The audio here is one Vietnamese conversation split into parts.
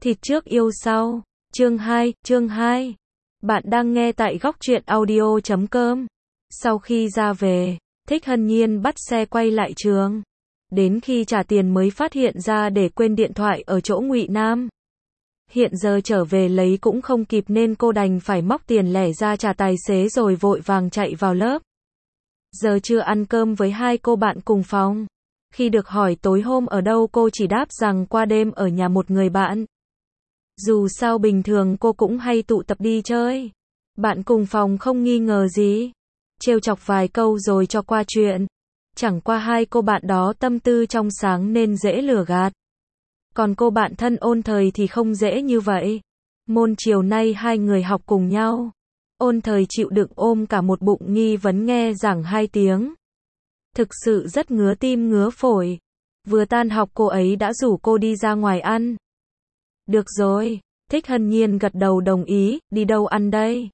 Thịt trước yêu sau. Chương 2. Bạn đang nghe tại góc truyện audio.com. Sau khi ra về, Thích Hân Nhiên bắt xe quay lại trường. Đến khi trả tiền mới phát hiện ra để quên điện thoại ở chỗ Ngụy Nam. Hiện giờ trở về lấy cũng không kịp nên cô đành phải móc tiền lẻ ra trả tài xế rồi vội vàng chạy vào lớp. Giờ chưa ăn cơm với hai cô bạn cùng phòng. Khi được hỏi tối hôm ở đâu cô chỉ đáp rằng qua đêm ở nhà một người bạn. Dù sao bình thường cô cũng hay tụ tập đi chơi. Bạn cùng phòng không nghi ngờ gì. Trêu chọc vài câu rồi cho qua chuyện. Chẳng qua hai cô bạn đó tâm tư trong sáng nên dễ lừa gạt. Còn cô bạn thân Ôn Thời thì không dễ như vậy. Môn chiều nay hai người học cùng nhau. Ôn Thời chịu đựng ôm cả một bụng nghi vấn nghe giảng 2 tiếng. Thực sự rất ngứa tim ngứa phổi. Vừa tan học cô ấy đã rủ cô đi ra ngoài ăn. Được rồi, Thích Hân Nhiên gật đầu đồng ý, đi đâu ăn đây?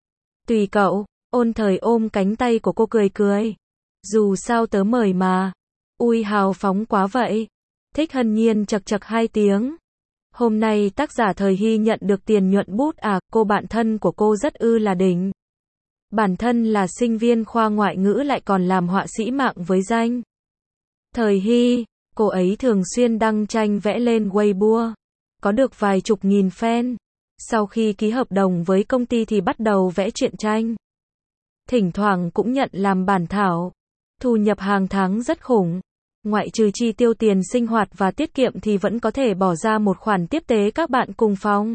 Tùy cậu, Ôn Thời ôm cánh tay của cô cười cười. Dù sao tớ mời mà. Ui hào phóng quá vậy. Thích Hân Nhiên chật chật 2 tiếng. Hôm nay tác giả Thời Hy nhận được tiền nhuận bút à, cô bạn thân của cô rất là đỉnh. Bản thân là sinh viên khoa ngoại ngữ lại còn làm họa sĩ mạng với danh. Thời Hy, cô ấy thường xuyên đăng tranh vẽ lên Weibo. Có được vài chục nghìn fan. Sau khi ký hợp đồng với công ty thì bắt đầu vẽ truyện tranh. Thỉnh thoảng cũng nhận làm bản thảo. Thu nhập hàng tháng rất khủng. Ngoại trừ chi tiêu tiền sinh hoạt và tiết kiệm thì vẫn có thể bỏ ra một khoản tiếp tế các bạn cùng phòng.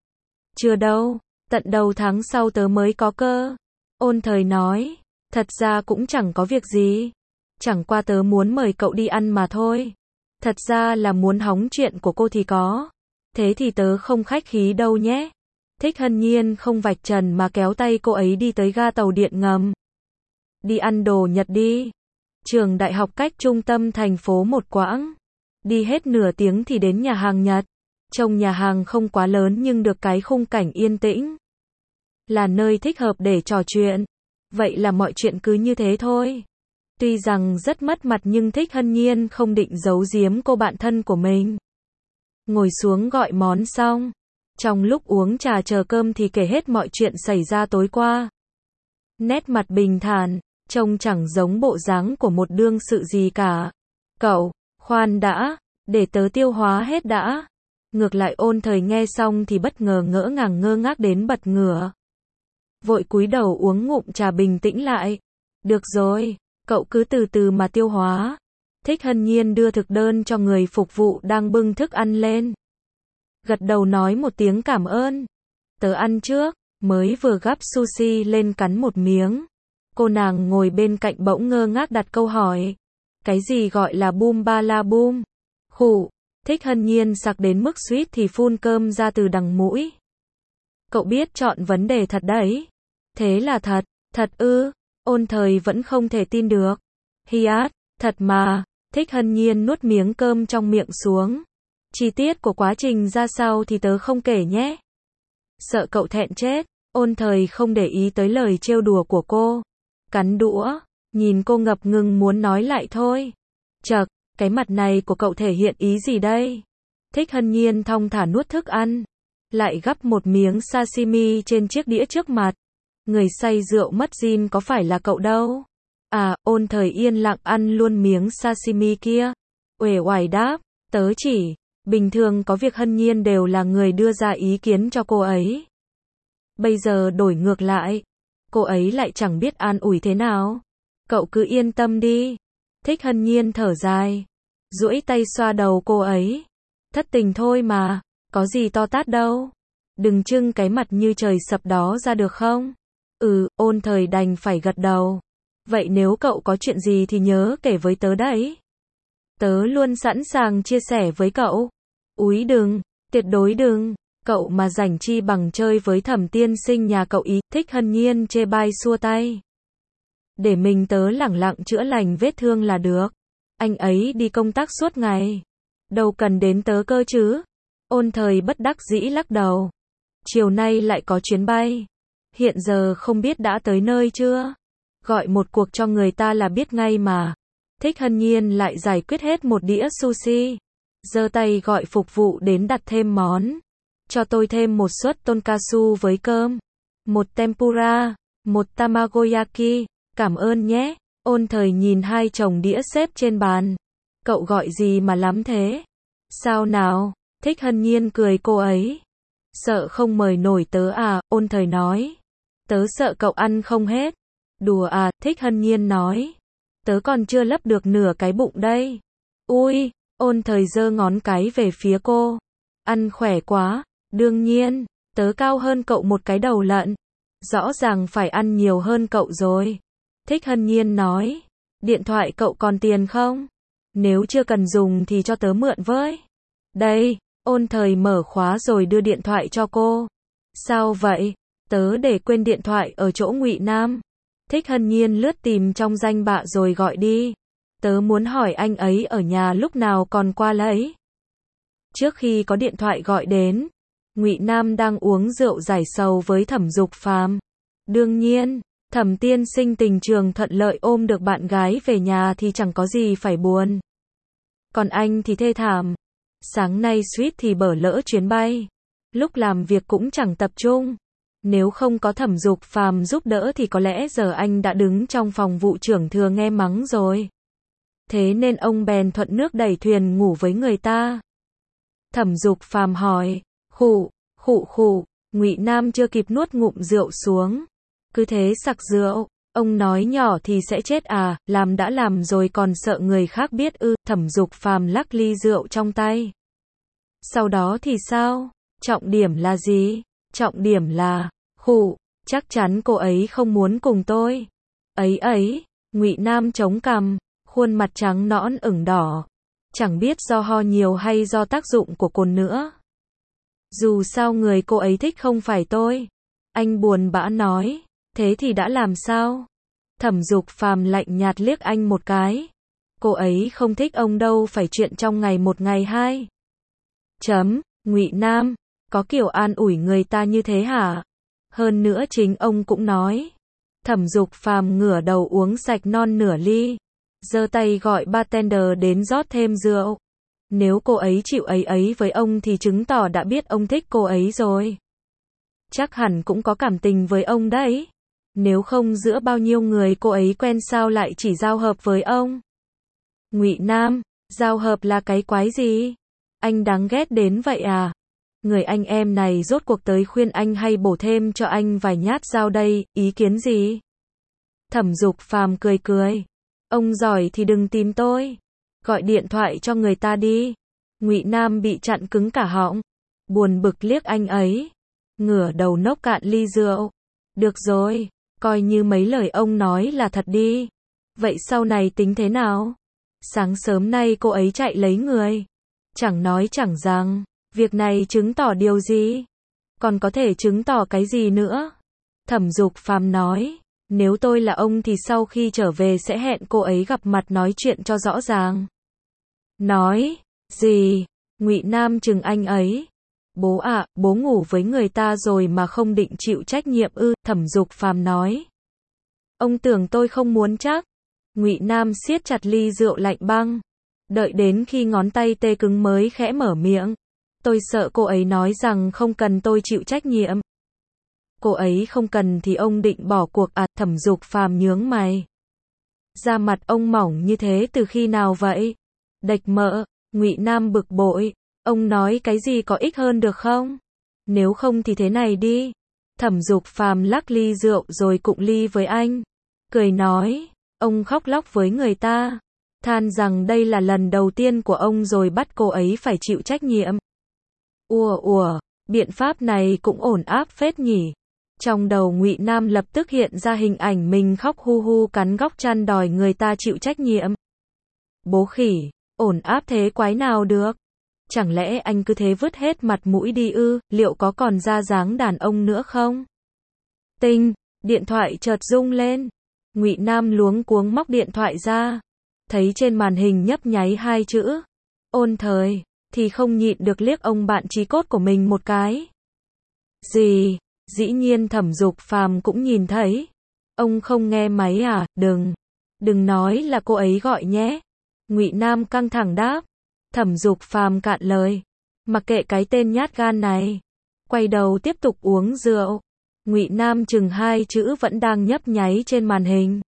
Chưa đâu, tận đầu tháng sau tớ mới có cơ. Ôn Thời nói, thật ra cũng chẳng có việc gì. Chẳng qua tớ muốn mời cậu đi ăn mà thôi. Thật ra là muốn hóng chuyện của cô thì có. Thế thì tớ không khách khí đâu nhé. Thích Hân Nhiên không vạch trần mà kéo tay cô ấy đi tới ga tàu điện ngầm. Đi ăn đồ Nhật đi. Trường đại học cách trung tâm thành phố một quãng. Đi hết nửa tiếng thì đến nhà hàng Nhật. Trông nhà hàng không quá lớn nhưng được cái khung cảnh yên tĩnh. Là nơi thích hợp để trò chuyện. Vậy là mọi chuyện cứ như thế thôi. Tuy rằng rất mất mặt nhưng Thích Hân Nhiên không định giấu giếm cô bạn thân của mình. Ngồi xuống gọi món xong. Trong lúc uống trà chờ cơm thì kể hết mọi chuyện xảy ra tối qua. Nét mặt bình thản, trông chẳng giống bộ dáng của một đương sự gì cả. Cậu, khoan đã, để tớ tiêu hóa hết đã. Ngược lại Ôn Thời nghe xong thì bất ngờ ngỡ ngàng ngơ ngác đến bật ngửa. Vội cúi đầu uống ngụm trà bình tĩnh lại. Được rồi, cậu cứ từ từ mà tiêu hóa. Thích Hân Nhiên đưa thực đơn cho người phục vụ đang bưng thức ăn lên. Gật đầu nói một tiếng cảm ơn. Tớ ăn trước, mới vừa gắp sushi lên cắn một miếng. Cô nàng ngồi bên cạnh bỗng ngơ ngác đặt câu hỏi. Cái gì gọi là boom ba la boom? Khụ, Thích Hân Nhiên sặc đến mức suýt thì phun cơm ra từ đằng mũi. Cậu biết chọn vấn đề thật đấy. Thế là thật, thật ư? Ôn Thời vẫn không thể tin được. Hiát, thật mà. Thích Hân Nhiên nuốt miếng cơm trong miệng xuống. Chi tiết của quá trình ra sao thì tớ không kể nhé. Sợ cậu thẹn chết. Ôn Thời không để ý tới lời trêu đùa của cô. Cắn đũa, nhìn cô ngập ngừng muốn nói lại thôi. Chậc, cái mặt này của cậu thể hiện ý gì đây? Thích Hân Nhiên thong thả nuốt thức ăn. Lại gắp một miếng sashimi trên chiếc đĩa trước mặt. Người say rượu mất gin có phải là cậu đâu? À, Ôn Thời yên lặng ăn luôn miếng sashimi kia. Uể oải đáp, tớ chỉ, bình thường có việc Hân Nhiên đều là người đưa ra ý kiến cho cô ấy. Bây giờ đổi ngược lại, cô ấy lại chẳng biết an ủi thế nào. Cậu cứ yên tâm đi. Thích Hân Nhiên thở dài, duỗi tay xoa đầu cô ấy. Thất tình thôi mà, có gì to tát đâu. Đừng trưng cái mặt như trời sập đó ra được không? Ôn Thời đành phải gật đầu. Vậy nếu cậu có chuyện gì thì nhớ kể với tớ đấy. Tớ luôn sẵn sàng chia sẻ với cậu. Úi đừng, tuyệt đối đừng. Cậu mà rảnh chi bằng chơi với Thẩm tiên sinh nhà cậu ý. Thích Hân Nhiên chê bai xua tay. Để mình tớ lẳng lặng chữa lành vết thương là được. Anh ấy đi công tác suốt ngày. Đâu cần đến tớ cơ chứ. Ôn Thời bất đắc dĩ lắc đầu. Chiều nay lại có chuyến bay. Hiện giờ không biết đã tới nơi chưa. Gọi một cuộc cho người ta là biết ngay mà. Thích Hân Nhiên lại giải quyết hết một đĩa sushi. Giơ tay gọi phục vụ đến đặt thêm món. cho tôi thêm một suất tonkatsu với cơm, một tempura, một tamagoyaki, cảm ơn nhé. Ôn Thời nhìn hai chồng đĩa xếp trên bàn. Cậu gọi gì mà lắm thế? Sao nào? Thích Hân Nhiên cười cô ấy. Sợ không mời nổi tớ à? Ôn Thời nói. Tớ sợ cậu ăn không hết. Đùa à? Thích Hân Nhiên nói. Tớ còn chưa lấp được nửa cái bụng đây. Ui, Ôn Thời giơ ngón cái về phía cô. Ăn khỏe quá. Đương nhiên, tớ cao hơn cậu một cái đầu lận. Rõ ràng phải ăn nhiều hơn cậu rồi. Thích Hân Nhiên nói. Điện thoại cậu còn tiền không? Nếu chưa cần dùng thì cho tớ mượn với. Đây, Ôn Thời mở khóa rồi đưa điện thoại cho cô. Sao vậy? Tớ để quên điện thoại ở chỗ Ngụy Nam. Thích Hân Nhiên lướt tìm trong danh bạ rồi gọi đi. Tớ muốn hỏi anh ấy ở nhà lúc nào còn qua lấy. Trước khi có điện thoại gọi đến, Ngụy Nam đang uống rượu giải sầu với Thẩm Dục Phàm. Đương nhiên, Thẩm tiên sinh tình trường thuận lợi ôm được bạn gái về nhà thì chẳng có gì phải buồn. Còn anh thì thê thảm. Sáng nay suýt thì bỏ lỡ chuyến bay. Lúc làm việc cũng chẳng tập trung. Nếu không có Thẩm Dục Phàm giúp đỡ thì có lẽ giờ anh đã đứng trong phòng vụ trưởng thừa nghe mắng rồi. Thế nên ông bèn thuận nước đẩy thuyền ngủ với người ta. Thẩm Dục Phàm hỏi. Khụ, khụ khụ. Ngụy Nam chưa kịp nuốt ngụm rượu xuống. Cứ thế sặc rượu. Ông nói nhỏ thì sẽ chết à, làm đã làm rồi còn sợ người khác biết ư? Thẩm Dục Phàm lắc ly rượu trong tay. Sau đó thì sao? Trọng điểm là gì? Trọng điểm là, khụ, chắc chắn cô ấy không muốn cùng tôi. Ấy, Ngụy Nam chống cằm, khuôn mặt trắng nõn ửng đỏ. Chẳng biết do ho nhiều hay do tác dụng của cồn nữa. Dù sao người cô ấy thích không phải tôi. Anh buồn bã nói. Thế thì đã làm sao? Thẩm Dục Phàm lạnh nhạt liếc anh một cái. Cô ấy không thích ông đâu, phải chuyện trong ngày một ngày hai. Ngụy Nam, có kiểu an ủi người ta như thế hả? Hơn nữa chính ông cũng nói. Thẩm Dục Phàm ngửa đầu uống sạch non nửa ly, giơ tay gọi bartender đến rót thêm rượu. Nếu cô ấy chịu ấy với ông thì chứng tỏ đã biết ông thích cô ấy rồi. Chắc hẳn cũng có cảm tình với ông đấy. Nếu không giữa bao nhiêu người cô ấy quen sao lại chỉ giao hợp với ông? Ngụy Nam, giao hợp là cái quái gì? Anh đáng ghét đến vậy à? Người anh em này rốt cuộc tới khuyên anh hay bổ thêm cho anh vài nhát dao đây, ý kiến gì? Thẩm Dục Phàm cười. Ông giỏi thì đừng tìm tôi. Gọi điện thoại cho người ta đi. Ngụy Nam bị chặn cứng cả họng. Buồn bực liếc anh ấy. Ngửa đầu nốc cạn ly rượu. Được rồi, coi như mấy lời ông nói là thật đi. Vậy sau này tính thế nào? Sáng sớm nay cô ấy chạy lấy người. Chẳng nói chẳng rằng, việc này chứng tỏ điều gì? Còn có thể chứng tỏ cái gì nữa? Thẩm Dục Phàm nói, nếu tôi là ông thì sau khi trở về sẽ hẹn cô ấy gặp mặt nói chuyện cho rõ ràng. Nói, gì? Ngụy Nam chừng anh ấy. Bố ạ, bố ngủ với người ta rồi mà không định chịu trách nhiệm ư? Thẩm Dục Phàm nói. Ông tưởng tôi không muốn chắc? Ngụy Nam siết chặt ly rượu lạnh băng. Đợi đến khi ngón tay tê cứng mới khẽ mở miệng. Tôi sợ cô ấy nói rằng không cần tôi chịu trách nhiệm. Cô ấy không cần thì ông định bỏ cuộc à? Thẩm Dục Phàm nhướng mày. Da mặt ông mỏng như thế từ khi nào vậy? Đệch mợ. Ngụy Nam bực bội. Ông nói cái gì có ích hơn được không? Nếu không thì thế này đi. Thẩm Dục Phàm lắc ly rượu rồi cụng ly với anh. Cười nói, ông khóc lóc với người ta. Than rằng đây là lần đầu tiên của ông rồi bắt cô ấy phải chịu trách nhiệm. Biện pháp này cũng ổn áp phết nhỉ. Trong đầu Ngụy Nam lập tức hiện ra hình ảnh mình khóc hu hu cắn góc chăn đòi người ta chịu trách nhiệm. Bố khỉ, ổn áp thế quái nào được? Chẳng lẽ anh cứ thế vứt hết mặt mũi đi ư? Liệu có còn ra dáng đàn ông nữa không? Tinh, điện thoại chợt rung lên. Ngụy Nam luống cuống móc điện thoại ra. Thấy trên màn hình nhấp nháy hai chữ Ôn Thời, thì không nhịn được liếc ông bạn chí cốt của mình một cái. Gì? Dĩ nhiên Thẩm Dục Phàm cũng nhìn thấy. Ông không nghe máy à? Đừng nói là cô ấy gọi nhé. Ngụy Nam căng thẳng đáp. Thẩm Dục Phàm cạn lời. Mặc kệ cái tên nhát gan này. quay đầu tiếp tục uống rượu. Ngụy Nam chừng 2 chữ vẫn đang nhấp nháy trên màn hình.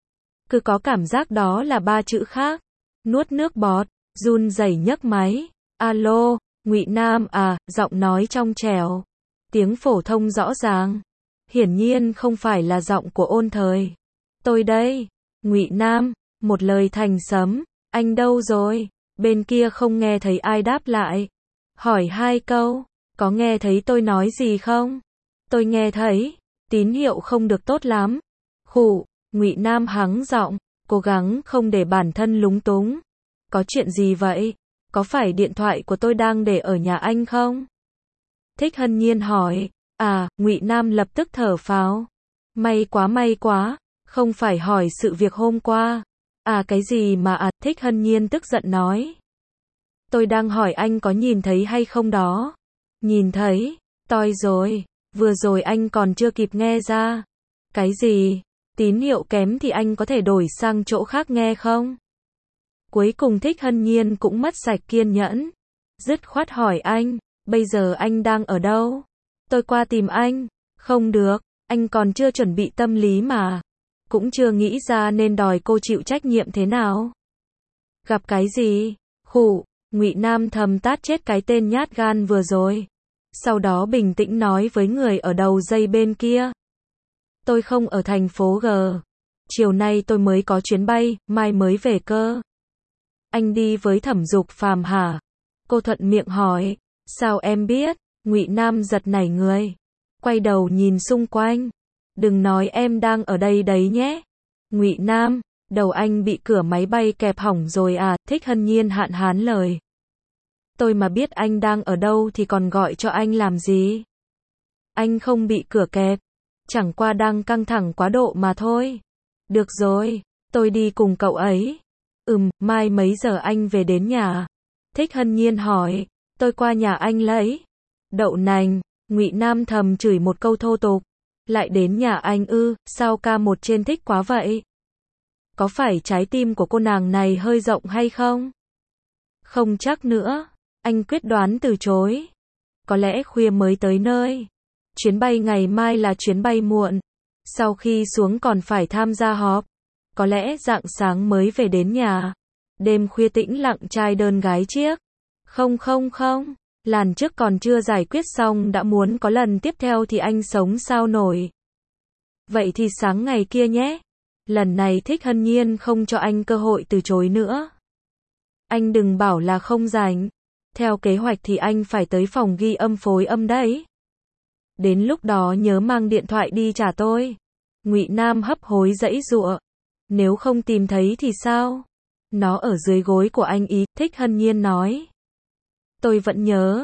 Cứ có cảm giác đó là 3 chữ khác. Nuốt nước bọt, run rẩy nhấc máy. Alo, Ngụy Nam à, giọng nói trong trẻo. Tiếng phổ thông rõ ràng. Hiển nhiên không phải là giọng của Ôn Thời. Tôi đây. Ngụy Nam, một lời thành sấm. Anh đâu rồi? Bên kia không nghe thấy ai đáp lại. Hỏi 2 câu. Có nghe thấy tôi nói gì không? Tôi nghe thấy. Tín hiệu không được tốt lắm. Khụ. Ngụy Nam hắng giọng, cố gắng không để bản thân lúng túng. Có chuyện gì vậy? Có phải điện thoại của tôi đang để ở nhà anh không? Thích Hân Nhiên hỏi. À, Ngụy Nam lập tức thở phào. May quá, không phải hỏi sự việc hôm qua. À cái gì mà à, Thích Hân Nhiên tức giận nói. Tôi đang hỏi anh có nhìn thấy hay không đó. Nhìn thấy, toi rồi, vừa rồi anh còn chưa kịp nghe ra. Cái gì? Tín hiệu kém thì anh có thể đổi sang chỗ khác nghe không? Cuối cùng Thích Hân Nhiên cũng mất sạch kiên nhẫn. Dứt khoát hỏi anh, bây giờ anh đang ở đâu? Tôi qua tìm anh. Không được, anh còn chưa chuẩn bị tâm lý mà. Cũng chưa nghĩ ra nên đòi cô chịu trách nhiệm thế nào. Gặp cái gì? Khụ, Ngụy Nam thầm tát chết cái tên nhát gan vừa rồi. Sau đó bình tĩnh nói với người ở đầu dây bên kia. Tôi không ở thành phố G. Chiều nay tôi mới có chuyến bay, mai mới về cơ. Anh đi với Thẩm Dục Phàm hả? Cô thuận miệng hỏi. Sao em biết? Ngụy Nam giật nảy người. Quay đầu nhìn xung quanh. Đừng nói em đang ở đây đấy nhé. Ngụy Nam, đầu anh bị cửa máy bay kẹp hỏng rồi à? Thích Hân Nhiên hạn hán lời. Tôi mà biết anh đang ở đâu thì còn gọi cho anh làm gì? Anh không bị cửa kẹp. Chẳng qua đang căng thẳng quá độ mà thôi. Được rồi, tôi đi cùng cậu ấy. Mai mấy giờ anh về đến nhà? Thích Hân Nhiên hỏi. Tôi qua nhà anh lấy. Đậu nành, Ngụy Nam thầm chửi một câu thô tục. Lại đến nhà anh ư, sao ca một trên thích quá vậy? Có phải trái tim của cô nàng này hơi rộng hay không? Không chắc nữa. Anh quyết đoán từ chối. Có lẽ khuya mới tới nơi. Chuyến bay ngày mai là chuyến bay muộn. Sau khi xuống còn phải tham gia họp. Có lẽ rạng sáng mới về đến nhà. Đêm khuya tĩnh lặng trai đơn gái chiếc. Không. Làn trước còn chưa giải quyết xong đã muốn có lần tiếp theo thì anh sống sao nổi. Vậy thì sáng ngày kia nhé. Lần này Thích Hân Nhiên không cho anh cơ hội từ chối nữa. Anh đừng bảo là không rảnh. Theo kế hoạch thì anh phải tới phòng ghi âm phối âm đấy. Đến lúc đó nhớ mang điện thoại đi trả tôi. Ngụy Nam hấp hối giãy giụa. Nếu không tìm thấy thì sao? Nó ở dưới gối của anh ý, Thích Hân Nhiên nói. Tôi vẫn nhớ.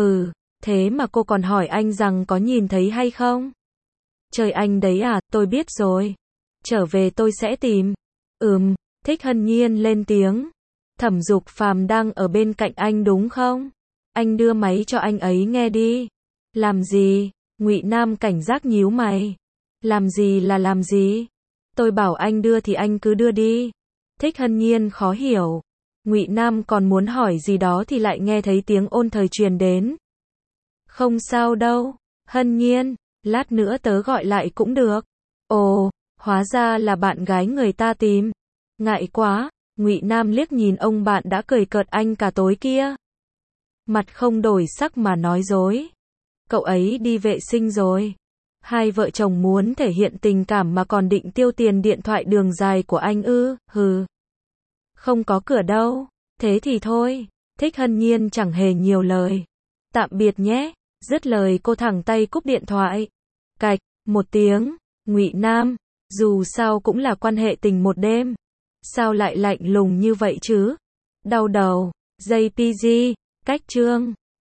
Thế mà cô còn hỏi anh rằng có nhìn thấy hay không? Trời anh đấy à, tôi biết rồi. Trở về tôi sẽ tìm. Thích Hân Nhiên lên tiếng. Thẩm Dục Phàm đang ở bên cạnh anh đúng không? Anh đưa máy cho anh ấy nghe đi. Làm gì? Ngụy Nam cảnh giác nhíu mày. Làm gì là làm gì? Tôi bảo anh đưa thì anh cứ đưa đi. Thích Hân Nhiên khó hiểu. Ngụy Nam còn muốn hỏi gì đó thì lại nghe thấy tiếng Ôn Thời truyền đến. Không sao đâu, Hân Nhiên, lát nữa tớ gọi lại cũng được. Ồ, hóa ra là bạn gái người ta tìm. Ngại quá, Ngụy Nam liếc nhìn ông bạn đã cười cợt anh cả tối kia. Mặt không đổi sắc mà nói dối. Cậu ấy đi vệ sinh rồi. Hai vợ chồng muốn thể hiện tình cảm mà còn định tiêu tiền điện thoại đường dài của anh ư? Không có cửa đâu. Thế thì thôi. Thích Hân Nhiên chẳng hề nhiều lời. Tạm biệt nhé. Dứt lời cô thẳng tay cúp điện thoại. Cạch, một tiếng. Ngụy Nam, dù sao cũng là quan hệ tình một đêm. Sao lại lạnh lùng như vậy chứ? Đau đầu. JPG, cách chương.